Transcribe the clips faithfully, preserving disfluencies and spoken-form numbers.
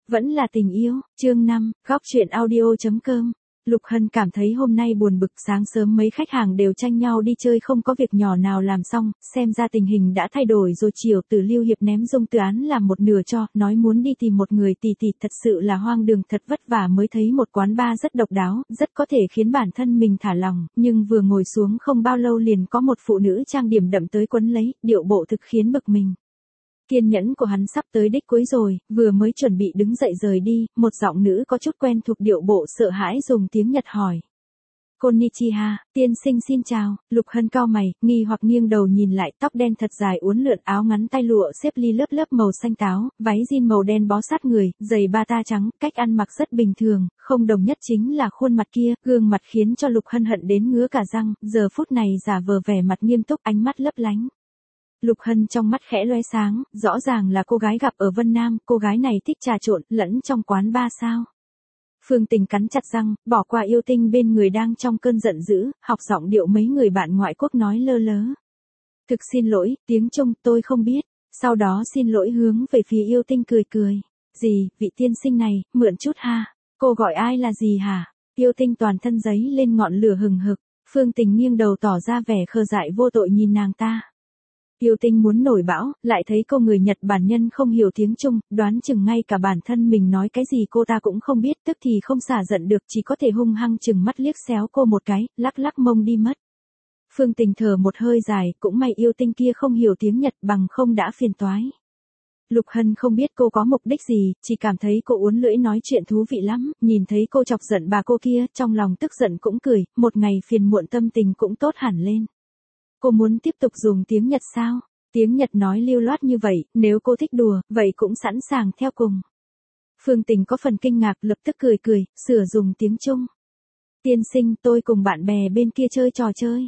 Vẫn là tình yêu, chương năm, góc truyện audio.com. Lục Hân cảm thấy hôm nay buồn bực, sáng sớm mấy khách hàng đều tranh nhau đi chơi không có việc nhỏ nào làm xong, xem ra tình hình đã thay đổi rồi. Chiều từ Lưu Hiệp ném Dung Từ Án làm một nửa cho, nói muốn đi tìm một người tỷ tỷ, thật sự là hoang đường, thật vất vả mới thấy một quán bar rất độc đáo, rất có thể khiến bản thân mình thả lòng, nhưng vừa ngồi xuống không bao lâu liền có một phụ nữ trang điểm đậm tới quấn lấy, điệu bộ thực khiến bực mình. Kiên nhẫn của hắn sắp tới đích cuối rồi, vừa mới chuẩn bị đứng dậy rời đi, một giọng nữ có chút quen thuộc điệu bộ sợ hãi dùng tiếng Nhật hỏi. Konnichiwa, tiên sinh xin chào. Lục Hân cau mày, nghi hoặc nghiêng đầu nhìn lại, tóc đen thật dài uốn lượn, áo ngắn tay lụa xếp ly lớp lớp màu xanh táo, váy jean màu đen bó sát người, giày bata trắng, cách ăn mặc rất bình thường, không đồng nhất chính là khuôn mặt kia, gương mặt khiến cho Lục Hân hận đến ngứa cả răng, giờ phút này giả vờ vẻ mặt nghiêm túc, ánh mắt lấp lánh. Lục Hân trong mắt khẽ loe sáng, rõ ràng là cô gái gặp ở Vân Nam, cô gái này thích trà trộn, lẫn trong quán bar sao. Phương Tình cắn chặt răng, bỏ qua yêu tinh bên người đang trong cơn giận dữ, học giọng điệu mấy người bạn ngoại quốc nói lơ lớ. Thực xin lỗi, tiếng Trung tôi không biết, sau đó xin lỗi hướng về phía yêu tinh cười cười. Gì, vị tiên sinh này, mượn chút ha, cô gọi ai là gì hả? Yêu tinh toàn thân giấy lên ngọn lửa hừng hực, Phương Tình nghiêng đầu tỏ ra vẻ khờ dại vô tội nhìn nàng ta. Yêu tinh muốn nổi bão, lại thấy cô người Nhật Bản nhân không hiểu tiếng Trung, đoán chừng ngay cả bản thân mình nói cái gì cô ta cũng không biết, tức thì không xả giận được, chỉ có thể hung hăng chừng mắt liếc xéo cô một cái, lắc lắc mông đi mất. Phương Tình thở một hơi dài, cũng may yêu tinh kia không hiểu tiếng Nhật, bằng không đã phiền toái. Lục Hân không biết cô có mục đích gì, chỉ cảm thấy cô uốn lưỡi nói chuyện thú vị lắm, nhìn thấy cô chọc giận bà cô kia, trong lòng tức giận cũng cười, một ngày phiền muộn tâm tình cũng tốt hẳn lên. Cô muốn tiếp tục dùng tiếng Nhật sao? Tiếng Nhật nói lưu loát như vậy, nếu cô thích đùa, vậy cũng sẵn sàng theo cùng. Phương Tình có phần kinh ngạc, lập tức cười cười, sửa dùng tiếng Trung. Tiên sinh, tôi cùng bạn bè bên kia chơi trò chơi.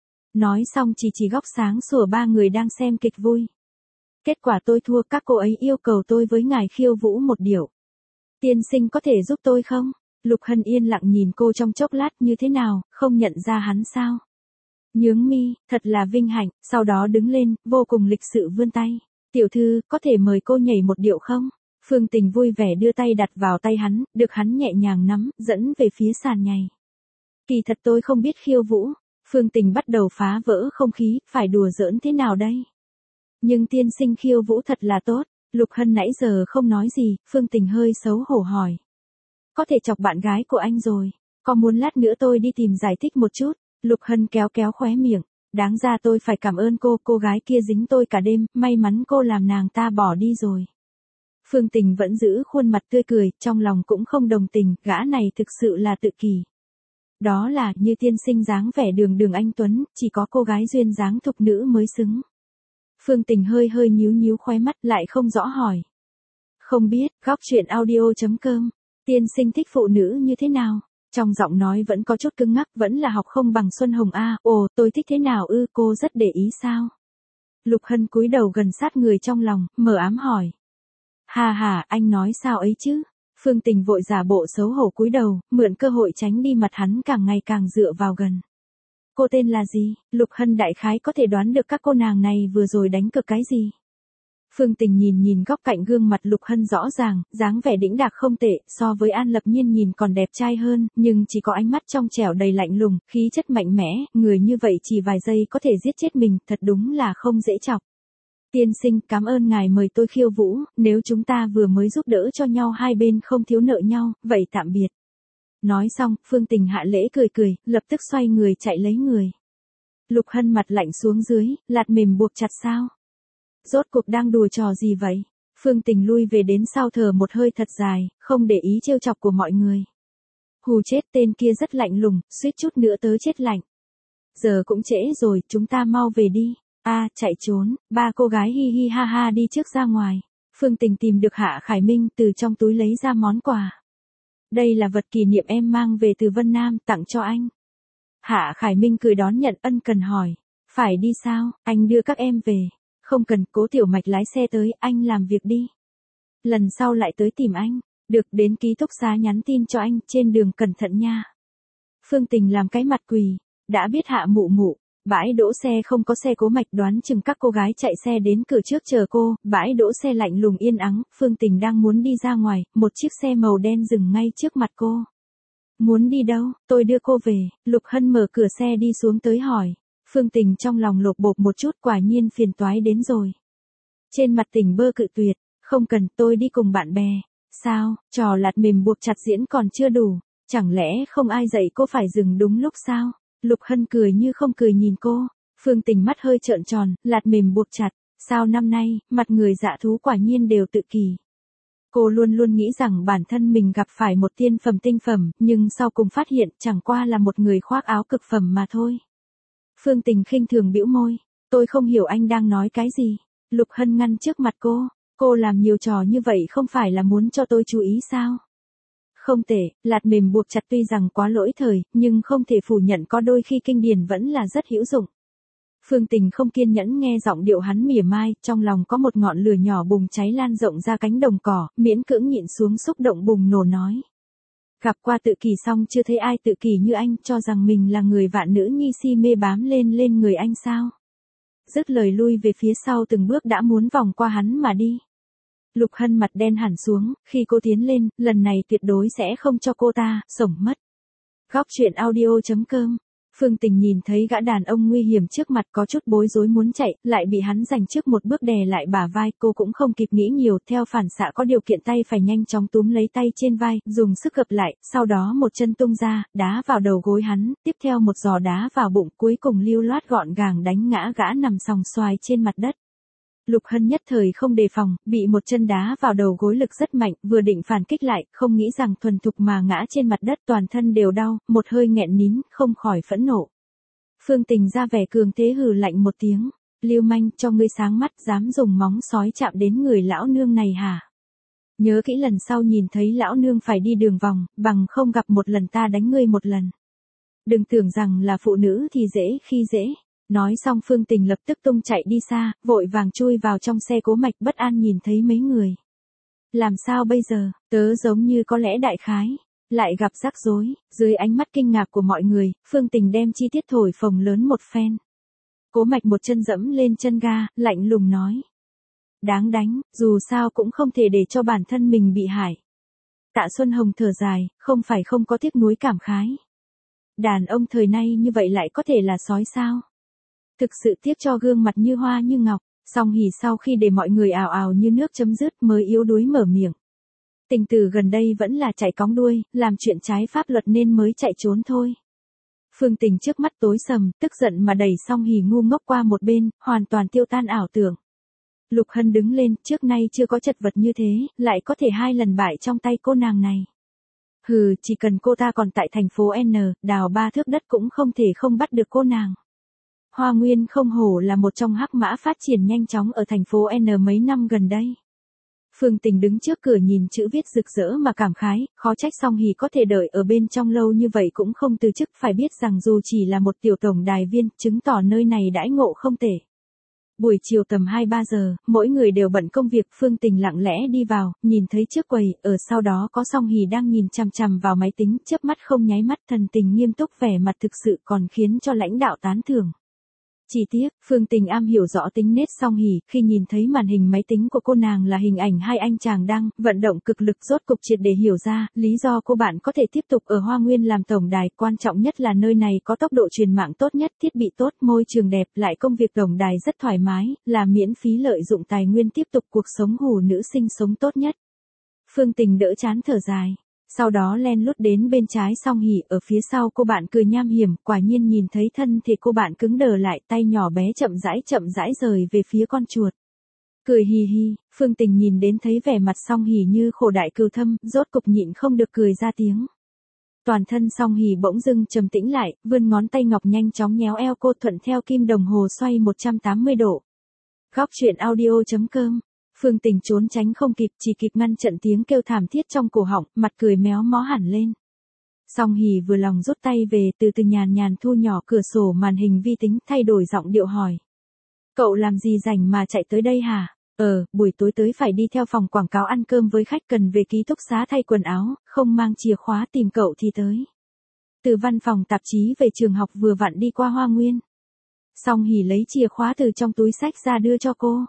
Nói xong chỉ chỉ góc sáng sủa ba người đang xem kịch vui. Kết quả tôi thua, các cô ấy yêu cầu tôi với ngài khiêu vũ một điệu. Tiên sinh có thể giúp tôi không? Lục Hân yên lặng nhìn cô trong chốc lát, như thế nào, không nhận ra hắn sao? Nhướng mi, thật là vinh hạnh, sau đó đứng lên, vô cùng lịch sự vươn tay. Tiểu thư, có thể mời cô nhảy một điệu không? Phương Tình vui vẻ đưa tay đặt vào tay hắn, được hắn nhẹ nhàng nắm, dẫn về phía sàn nhảy. Kỳ thật tôi không biết khiêu vũ. Phương Tình bắt đầu phá vỡ không khí, phải đùa giỡn thế nào đây? Nhưng tiên sinh khiêu vũ thật là tốt. Lục Hân nãy giờ không nói gì, Phương Tình hơi xấu hổ hỏi. Có thể chọc bạn gái của anh rồi, có muốn lát nữa tôi đi tìm giải thích một chút? Lục Hân kéo kéo khóe miệng, đáng ra tôi phải cảm ơn cô, cô gái kia dính tôi cả đêm, may mắn cô làm nàng ta bỏ đi rồi. Phương Tình vẫn giữ khuôn mặt tươi cười, trong lòng cũng không đồng tình, gã này thực sự là tự kỷ. Đó là, như tiên sinh dáng vẻ đường đường anh tuấn, chỉ có cô gái duyên dáng thục nữ mới xứng. Phương Tình hơi hơi nhíu nhíu khóe mắt, lại không rõ hỏi. Không biết, góc truyện audio.com, tiên sinh thích phụ nữ như thế nào? Trong giọng nói vẫn có chút cứng ngắc, vẫn là học không bằng Xuân Hồng a. Ồ, tôi thích thế nào ư, cô rất để ý sao? Lục Hân cúi đầu gần sát người trong lòng, mờ ám hỏi. Hà hà, anh nói sao ấy chứ? Phương Tình vội giả bộ xấu hổ cúi đầu, mượn cơ hội tránh đi mặt hắn càng ngày càng dựa vào gần. Cô tên là gì? Lục Hân đại khái có thể đoán được các cô nàng này vừa rồi đánh cược cái gì. Phương Tình nhìn nhìn góc cạnh gương mặt Lục Hân rõ ràng, dáng vẻ đĩnh đạc không tệ, so với An Lập Nhiên nhìn còn đẹp trai hơn, nhưng chỉ có ánh mắt trong trẻo đầy lạnh lùng, khí chất mạnh mẽ, người như vậy chỉ vài giây có thể giết chết mình, thật đúng là không dễ chọc. Tiên sinh, cảm ơn ngài mời tôi khiêu vũ, nếu chúng ta vừa mới giúp đỡ cho nhau hai bên không thiếu nợ nhau, vậy tạm biệt. Nói xong, Phương Tình hạ lễ cười cười, lập tức xoay người chạy lấy người. Lục Hân mặt lạnh xuống dưới, lạt mềm buộc chặt sao? Rốt cuộc đang đùa trò gì vậy? Phương Tình lui về đến sau thở một hơi thật dài, không để ý trêu chọc của mọi người. Hù chết, tên kia rất lạnh lùng, suýt chút nữa tớ chết lạnh. Giờ cũng trễ rồi, chúng ta mau về đi. A, à, chạy trốn, ba cô gái hi hi ha ha đi trước ra ngoài. Phương Tình tìm được Hạ Khải Minh, từ trong túi lấy ra món quà. Đây là vật kỷ niệm em mang về từ Vân Nam, tặng cho anh. Hạ Khải Minh cười đón nhận, ân cần hỏi. Phải đi sao, anh đưa các em về. Không cần, Cố Tiểu Mạch lái xe tới, anh làm việc đi. Lần sau lại tới tìm anh. Được, đến ký túc xá nhắn tin cho anh, trên đường cẩn thận nha. Phương Tình làm cái mặt quỳ. Đã biết Hạ mụ mụ. bãi đỗ xe không có xe Cố Mạch, đoán chừng các cô gái chạy xe đến cửa trước chờ cô, bãi đỗ xe lạnh lùng yên ắng, Phương Tình đang muốn đi ra ngoài, một chiếc xe màu đen dừng ngay trước mặt cô. Muốn đi đâu, tôi đưa cô về, Lục Hân mở cửa xe đi xuống tới hỏi. Phương Tình trong lòng lột bột một chút, quả nhiên phiền toái đến rồi. Trên mặt Tình bơ cự tuyệt, không cần, tôi đi cùng bạn bè. Sao, trò lạt mềm buộc chặt diễn còn chưa đủ, chẳng lẽ không ai dạy cô phải dừng đúng lúc sao? Lục Hân cười như không cười nhìn cô, Phương Tình mắt hơi trợn tròn, lạt mềm buộc chặt, sao năm nay, mặt người dạ thú quả nhiên đều tự kỷ. Cô luôn luôn nghĩ rằng bản thân mình gặp phải một tiên phẩm tinh phẩm, nhưng sau cùng phát hiện chẳng qua là một người khoác áo cực phẩm mà thôi. Phương Tình khinh thường bĩu môi, tôi không hiểu anh đang nói cái gì. Lục Hân ngăn trước mặt cô, cô làm nhiều trò như vậy không phải là muốn cho tôi chú ý sao? Không tệ, lạt mềm buộc chặt tuy rằng quá lỗi thời, nhưng không thể phủ nhận có đôi khi kinh điển vẫn là rất hữu dụng. Phương Tình không kiên nhẫn nghe giọng điệu hắn mỉa mai, trong lòng có một ngọn lửa nhỏ bùng cháy lan rộng ra cánh đồng cỏ, miễn cưỡng nhịn xuống xúc động bùng nổ nói. Gặp qua tự kỷ xong chưa thấy ai tự kỷ như anh, cho rằng mình là người vạn nữ nhi si mê bám lên lên người anh sao? Dứt lời lui về phía sau từng bước đã muốn vòng qua hắn mà đi. Lục Hân mặt đen hẳn xuống, khi cô tiến lên, lần này tuyệt đối sẽ không cho cô ta, sổng mất. Góc truyện audio chấm com. Phương Tình nhìn thấy gã đàn ông nguy hiểm trước mặt có chút bối rối muốn chạy, lại bị hắn giành trước một bước đè lại bả vai, cô cũng không kịp nghĩ nhiều, theo phản xạ có điều kiện tay phải nhanh chóng túm lấy tay trên vai, dùng sức gập lại, sau đó một chân tung ra, đá vào đầu gối hắn, tiếp theo một giò đá vào bụng, cuối cùng lưu loát gọn gàng đánh ngã gã nằm sòng xoài trên mặt đất. Lục Hân nhất thời không đề phòng, bị một chân đá vào đầu gối lực rất mạnh, vừa định phản kích lại, không nghĩ rằng thuần thục mà ngã trên mặt đất toàn thân đều đau, một hơi nghẹn nín, không khỏi phẫn nộ. Phương Tình ra vẻ cường thế hừ lạnh một tiếng, lưu manh, cho ngươi sáng mắt, dám dùng móng sói chạm đến người lão nương này hả? Nhớ kỹ lần sau nhìn thấy lão nương phải đi đường vòng, bằng không gặp một lần ta đánh ngươi một lần. Đừng tưởng rằng là phụ nữ thì dễ khi dễ. Nói xong Phương Tình lập tức tung chạy đi xa, vội vàng chui vào trong xe Cố Mạch, bất an nhìn thấy mấy người. Làm sao bây giờ, tớ giống như có lẽ đại khái, lại gặp rắc rối, dưới ánh mắt kinh ngạc của mọi người, Phương Tình đem chi tiết thổi phồng lớn một phen. Cố Mạch một chân dẫm lên chân ga, lạnh lùng nói. Đáng đánh, dù sao cũng không thể để cho bản thân mình bị hại. Tạ Xuân Hồng thở dài, không phải không có tiếc nuối cảm khái. Đàn ông thời nay như vậy lại có thể là sói sao? Thực sự tiếc cho gương mặt như hoa như ngọc, Song Hỷ sau khi để mọi người ào ào như nước chấm dứt mới yếu đuối mở miệng. Tình tử gần đây vẫn là chạy cóng đuôi, làm chuyện trái pháp luật nên mới chạy trốn thôi. Phương Tình trước mắt tối sầm, tức giận mà đẩy Song Hỷ ngu ngốc qua một bên, hoàn toàn tiêu tan ảo tưởng. Lục Hân đứng lên, trước nay chưa có chật vật như thế, lại có thể hai lần bại trong tay cô nàng này. Hừ, chỉ cần cô ta còn tại thành phố N, đào ba thước đất cũng không thể không bắt được cô nàng. Hoa Nguyên không hổ là một trong hắc mã phát triển nhanh chóng ở thành phố N mấy năm gần đây. Phương Tình đứng trước cửa nhìn chữ viết rực rỡ mà cảm khái, khó trách Song Hỷ có thể đợi ở bên trong lâu như vậy cũng không từ chức, phải biết rằng dù chỉ là một tiểu tổng đài viên, chứng tỏ nơi này đãi ngộ không tệ. Buổi chiều tầm hai ba giờ, mỗi người đều bận công việc, Phương Tình lặng lẽ đi vào, nhìn thấy trước quầy, ở sau đó có Song Hỷ đang nhìn chằm chằm vào máy tính, chớp mắt không nháy mắt, thần tình nghiêm túc, vẻ mặt thực sự còn khiến cho lãnh đạo tán thưởng. Chỉ tiếc, Phương Tình am hiểu rõ tính nết Song Hỷ, khi nhìn thấy màn hình máy tính của cô nàng là hình ảnh hai anh chàng đang vận động cực lực, rốt cục triệt để hiểu ra, lý do cô bạn có thể tiếp tục ở Hoa Nguyên làm tổng đài, quan trọng nhất là nơi này có tốc độ truyền mạng tốt nhất, thiết bị tốt, môi trường đẹp, lại công việc tổng đài rất thoải mái, là miễn phí lợi dụng tài nguyên tiếp tục cuộc sống hủ nữ sinh sống tốt nhất. Phương Tình đỡ chán thở dài. Sau đó len lút đến bên trái Song Hỷ, ở phía sau cô bạn cười nham hiểm, quả nhiên nhìn thấy thân thì cô bạn cứng đờ lại, tay nhỏ bé chậm rãi chậm rãi rời về phía con chuột. Cười hì hì, Phương Tình nhìn đến thấy vẻ mặt Song Hỷ như khổ đại cừu thâm, rốt cục nhịn không được cười ra tiếng. Toàn thân Song Hỷ bỗng dưng trầm tĩnh lại, vươn ngón tay ngọc nhanh chóng nhéo eo cô, thuận theo kim đồng hồ xoay một trăm tám mươi độ. Góc truyện audio chấm com. Phương Tình trốn tránh không kịp, chỉ kịp ngăn trận tiếng kêu thảm thiết trong cổ họng, mặt cười méo mó hẳn lên. Song Hỷ vừa lòng rút tay về, từ từ nhàn nhàn thu nhỏ cửa sổ màn hình vi tính, thay đổi giọng điệu hỏi. Cậu làm gì rảnh mà chạy tới đây hả? Ờ, buổi tối tới phải đi theo phòng quảng cáo ăn cơm với khách, cần về ký túc xá thay quần áo, không mang chìa khóa tìm cậu thì tới. Từ văn phòng tạp chí về trường học vừa vặn đi qua Hoa Nguyên. Song Hỷ lấy chìa khóa từ trong túi xách ra đưa cho cô.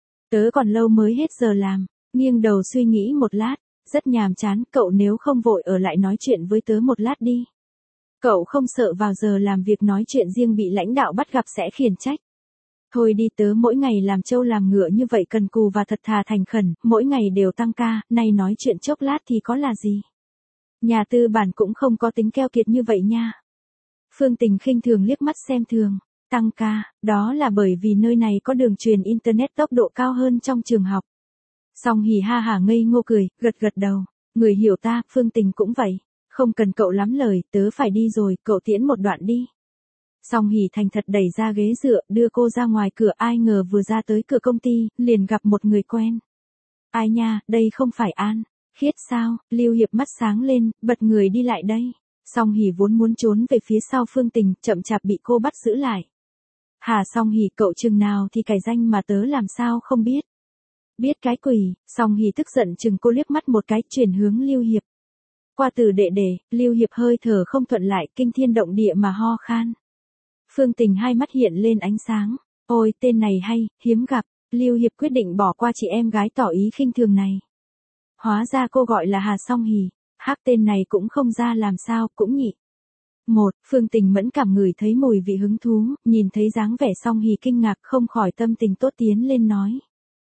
Tớ còn lâu mới hết giờ làm, nghiêng đầu suy nghĩ một lát, rất nhàm chán, cậu nếu không vội ở lại nói chuyện với tớ một lát đi. Cậu không sợ vào giờ làm việc nói chuyện riêng bị lãnh đạo bắt gặp sẽ khiển trách. Thôi đi, tớ mỗi ngày làm trâu làm ngựa như vậy cần cù và thật thà thành khẩn, mỗi ngày đều tăng ca, nay nói chuyện chốc lát thì có là gì. Nhà tư bản cũng không có tính keo kiệt như vậy nha. Phương Tình khinh thường liếc mắt xem thường, tăng ca, đó là bởi vì nơi này có đường truyền internet tốc độ cao hơn trong trường học. Song Hỷ ha hả ngây ngô cười, gật gật đầu, người hiểu ta, Phương Tình cũng vậy, không cần cậu lắm lời, tớ phải đi rồi, cậu tiễn một đoạn đi. Song Hỷ thành thật đẩy ra ghế dựa, đưa cô ra ngoài cửa, ai ngờ vừa ra tới cửa công ty, liền gặp một người quen. Ai nha, đây không phải An Khiết sao? Lưu Hiệp mắt sáng lên, bật người đi lại đây. Song Hỷ vốn muốn trốn về phía sau Phương Tình, chậm chạp bị cô bắt giữ lại. Hà Song Hỷ, cậu chừng nào thì cải danh mà tớ làm sao không biết. Biết cái quỷ. Song Hỷ tức giận chừng cô liếc mắt một cái, chuyển hướng Lưu Hiệp. Qua từ đệ đệ, Lưu Hiệp hơi thở không thuận lại, kinh thiên động địa mà ho khan. Phương Tình hai mắt hiện lên ánh sáng. Ôi, tên này hay, hiếm gặp. Lưu Hiệp quyết định bỏ qua chị em gái tỏ ý khinh thường này. Hóa ra cô gọi là Hà Song Hỷ. Hắc, tên này cũng không ra làm sao, cũng nhị. Một, Phương Tình mẫn cảm ngửi thấy mùi vị hứng thú, nhìn thấy dáng vẻ Song Hỷ kinh ngạc, không khỏi tâm tình tốt tiến lên nói.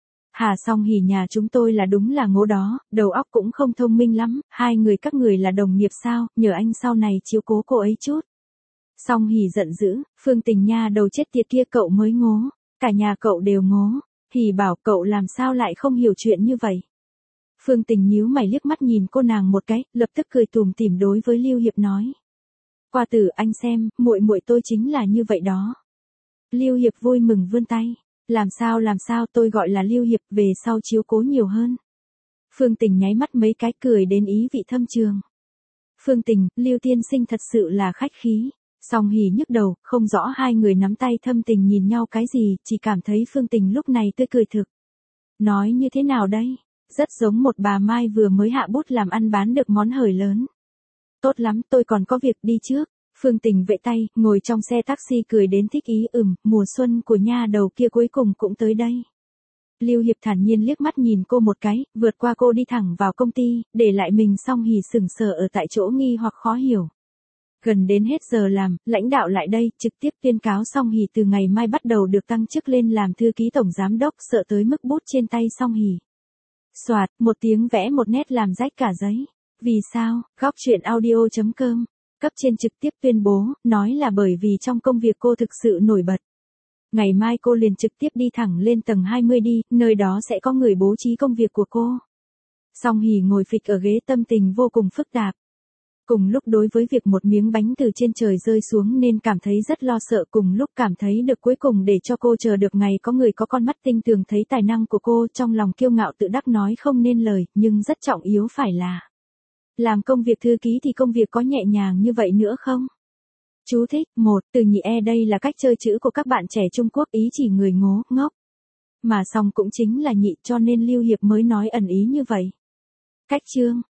Hà Song Hỷ, nhà chúng tôi là đúng là ngố đó, đầu óc cũng không thông minh lắm, hai người các người là đồng nghiệp sao, nhờ anh sau này chiếu cố cô ấy chút. Song Hỷ giận dữ, Phương Tình nha, đầu chết tiệt kia, cậu mới ngố, cả nhà cậu đều ngố. Hỷ bảo, cậu làm sao lại không hiểu chuyện như vậy. Phương Tình nhíu mày liếc mắt nhìn cô nàng một cái, lập tức cười tủm tỉm đối với Lưu Hiệp nói. Qua tử, anh xem, muội muội tôi chính là như vậy đó. Lưu Hiệp vui mừng vươn tay. Làm sao làm sao, tôi gọi là Lưu Hiệp, về sau chiếu cố nhiều hơn. Phương Tình nháy mắt mấy cái, cười đến ý vị thâm trường. Phương Tình, Lưu tiên sinh thật sự là khách khí. Song Hỷ nhức đầu, không rõ hai người nắm tay thâm tình nhìn nhau cái gì, chỉ cảm thấy Phương Tình lúc này tươi cười thực. Nói như thế nào đây? Rất giống một bà Mai vừa mới hạ bút làm ăn bán được món hời lớn. Tốt lắm, tôi còn có việc đi trước. Phương Tình vẫy tay, ngồi trong xe taxi cười đến thích ý, ừm, mùa xuân của nha đầu kia cuối cùng cũng tới đây. Lưu Hiệp thản nhiên liếc mắt nhìn cô một cái, vượt qua cô đi thẳng vào công ty, để lại mình Song Hỷ sững sờ ở tại chỗ nghi hoặc khó hiểu. Gần đến hết giờ làm, lãnh đạo lại đây, trực tiếp tuyên cáo Song Hỷ từ ngày mai bắt đầu được tăng chức lên làm thư ký tổng giám đốc, sợ tới mức bút trên tay Song Hỷ. Soạt, một tiếng vẽ một nét làm rách cả giấy. Vì sao? Góc truyện audio chấm com. Cấp trên trực tiếp tuyên bố, nói là bởi vì trong công việc cô thực sự nổi bật. Ngày mai cô liền trực tiếp đi thẳng lên tầng hai mươi đi, nơi đó sẽ có người bố trí công việc của cô. Song Hỷ ngồi phịch ở ghế, tâm tình vô cùng phức tạp. Cùng lúc đối với việc một miếng bánh từ trên trời rơi xuống nên cảm thấy rất lo sợ, cùng lúc cảm thấy được cuối cùng để cho cô chờ được ngày có người có con mắt tinh tường thấy tài năng của cô, trong lòng kiêu ngạo tự đắc nói không nên lời, nhưng rất trọng yếu phải là làm công việc thư ký thì công việc có nhẹ nhàng như vậy nữa không? Chú thích, một, từ nhị e đây là cách chơi chữ của các bạn trẻ Trung Quốc, ý chỉ người ngố, ngốc. Mà Song cũng chính là nhị cho nên Lưu Hiệp mới nói ẩn ý như vậy. Cách chương.